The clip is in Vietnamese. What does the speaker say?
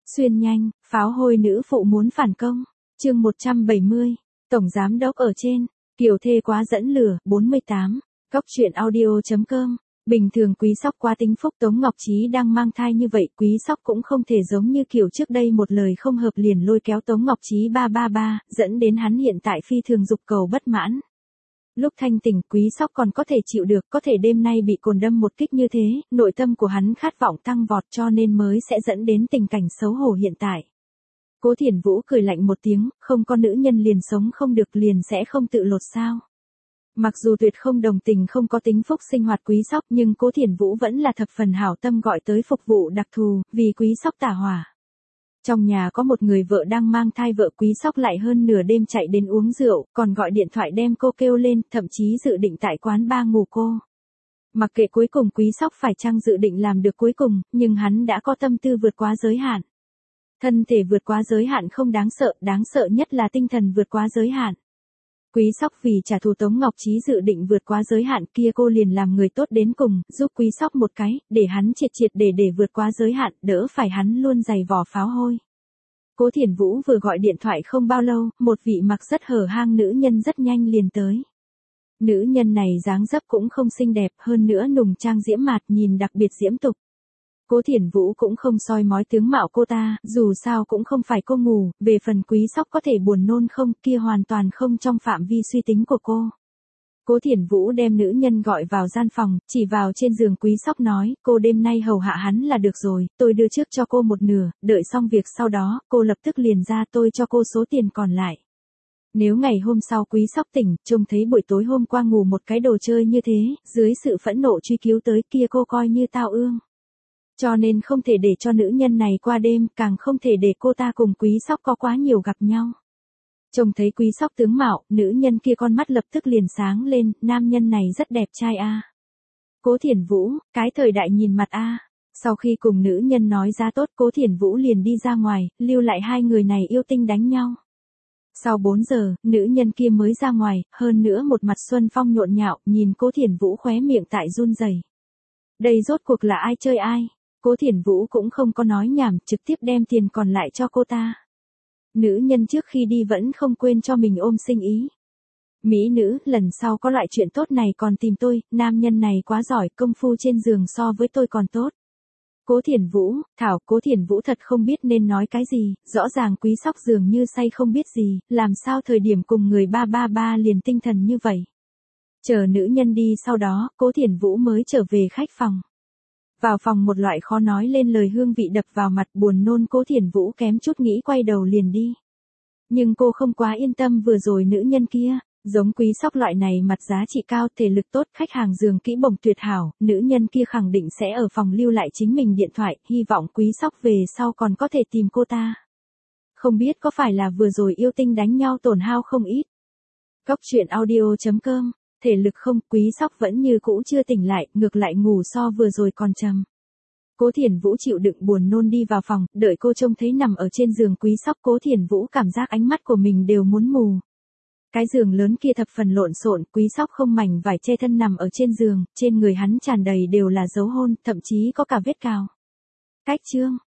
Xuyên nhanh, pháo hôi nữ phụ muốn phản công. Chương 170. Tổng giám đốc ở trên, kiểu thê quá dẫn lửa, 48. Góc truyện audio.com. Bình thường Quý Sóc quá tính phúc Tống Ngọc Trí đang mang thai như vậy, Quý Sóc cũng không thể giống như kiểu trước đây một lời không hợp liền lôi kéo Tống Ngọc Trí 333, dẫn đến hắn hiện tại phi thường dục cầu bất mãn. Lúc thanh tỉnh Quý Sóc còn có thể chịu được, có thể đêm nay bị cồn đâm một kích như thế, nội tâm của hắn khát vọng tăng vọt cho nên mới sẽ dẫn đến tình cảnh xấu hổ hiện tại. Cố Thiển Vũ cười lạnh một tiếng, không có nữ nhân liền sống không được liền sẽ không tự lột sao. Mặc dù tuyệt không đồng tình không có tính phúc sinh hoạt Quý Sóc nhưng Cố Thiển Vũ vẫn là thập phần hảo tâm gọi tới phục vụ đặc thù, vì Quý Sóc tả hỏa. Trong nhà có một người vợ đang mang thai vợ Quý Sóc lại hơn nửa đêm chạy đến uống rượu, còn gọi điện thoại đem cô kêu lên, thậm chí dự định tại quán bar ngủ cô. Mặc kệ cuối cùng Quý Sóc phải chăng dự định làm được cuối cùng, nhưng hắn đã có tâm tư vượt quá giới hạn. Thân thể vượt quá giới hạn không đáng sợ nhất là tinh thần vượt quá giới hạn. Quý Sóc vì trả thù Tống Ngọc Trí dự định vượt quá giới hạn kia cô liền làm người tốt đến cùng, giúp Quý Sóc một cái, để hắn triệt để vượt quá giới hạn, đỡ phải hắn luôn giày vò pháo hôi. Cố Thiển Vũ vừa gọi điện thoại không bao lâu, một vị mặc rất hở hang nữ nhân rất nhanh liền tới. Nữ nhân này dáng dấp cũng không xinh đẹp, hơn nữa nùng trang diễm mạt nhìn đặc biệt diễm tục. Cố Thiển Vũ cũng không soi mói tướng mạo cô ta, dù sao cũng không phải cô ngủ, về phần Quý Sóc có thể buồn nôn không, kia hoàn toàn không trong phạm vi suy tính của cô. Cố Thiển Vũ đem nữ nhân gọi vào gian phòng, chỉ vào trên giường Quý Sóc nói, cô đêm nay hầu hạ hắn là được rồi, tôi đưa trước cho cô một nửa, đợi xong việc sau đó, cô lập tức liền ra tôi cho cô số tiền còn lại. Nếu ngày hôm sau Quý Sóc tỉnh, trông thấy buổi tối hôm qua ngủ một cái đồ chơi như thế, dưới sự phẫn nộ truy cứu tới kia cô coi như tao ương. Cho nên không thể để cho nữ nhân này qua đêm, càng không thể để cô ta cùng Quý Sóc có quá nhiều gặp nhau. Trông thấy Quý Sóc tướng mạo, nữ nhân kia con mắt lập tức liền sáng lên, nam nhân này rất đẹp trai a. Cố Thiển Vũ, cái thời đại nhìn mặt a. Sau khi cùng nữ nhân nói giá tốt Cố Thiển Vũ liền đi ra ngoài, lưu lại hai người này yêu tinh đánh nhau. Sau 4 giờ, nữ nhân kia mới ra ngoài, hơn nữa một mặt xuân phong nhộn nhạo, nhìn Cố Thiển Vũ khóe miệng tại run rẩy. Đây rốt cuộc là ai chơi ai? Cố Thiển Vũ cũng không có nói nhảm, trực tiếp đem tiền còn lại cho cô ta. Nữ nhân trước khi đi vẫn không quên cho mình ôm sinh ý. Mỹ nữ, lần sau có loại chuyện tốt này còn tìm tôi, nam nhân này quá giỏi, công phu trên giường so với tôi còn tốt. Cố Thiển Vũ, Cố Thiển Vũ thật không biết nên nói cái gì, rõ ràng Quý Sóc dường như say không biết gì, làm sao thời điểm cùng người 333 liền tinh thần như vậy. Chờ nữ nhân đi sau đó, Cố Thiển Vũ mới trở về khách phòng. Vào phòng một loại khó nói lên lời hương vị đập vào mặt buồn nôn Cố Thiển Vũ kém chút nghĩ quay đầu liền đi. Nhưng cô không quá yên tâm vừa rồi nữ nhân kia, giống Quý Sóc loại này mặt giá trị cao thể lực tốt khách hàng giường kỹ bổng tuyệt hảo, nữ nhân kia khẳng định sẽ ở phòng lưu lại chính mình điện thoại, hy vọng Quý Sóc về sau còn có thể tìm cô ta. Không biết có phải là vừa rồi yêu tinh đánh nhau tổn hao không ít. Góc truyện audio.com. Thể lực không, Quý Sóc vẫn như cũ chưa tỉnh lại, ngược lại ngủ so vừa rồi còn trầm. Cố Thiển Vũ chịu đựng buồn nôn đi vào phòng, đợi cô trông thấy nằm ở trên giường Quý Sóc Cố Thiển Vũ cảm giác ánh mắt của mình đều muốn mù. Cái giường lớn kia thập phần lộn xộn, Quý Sóc không mảnh vải che thân nằm ở trên giường, trên người hắn tràn đầy đều là dấu hôn, thậm chí có cả vết cào. Cách chương.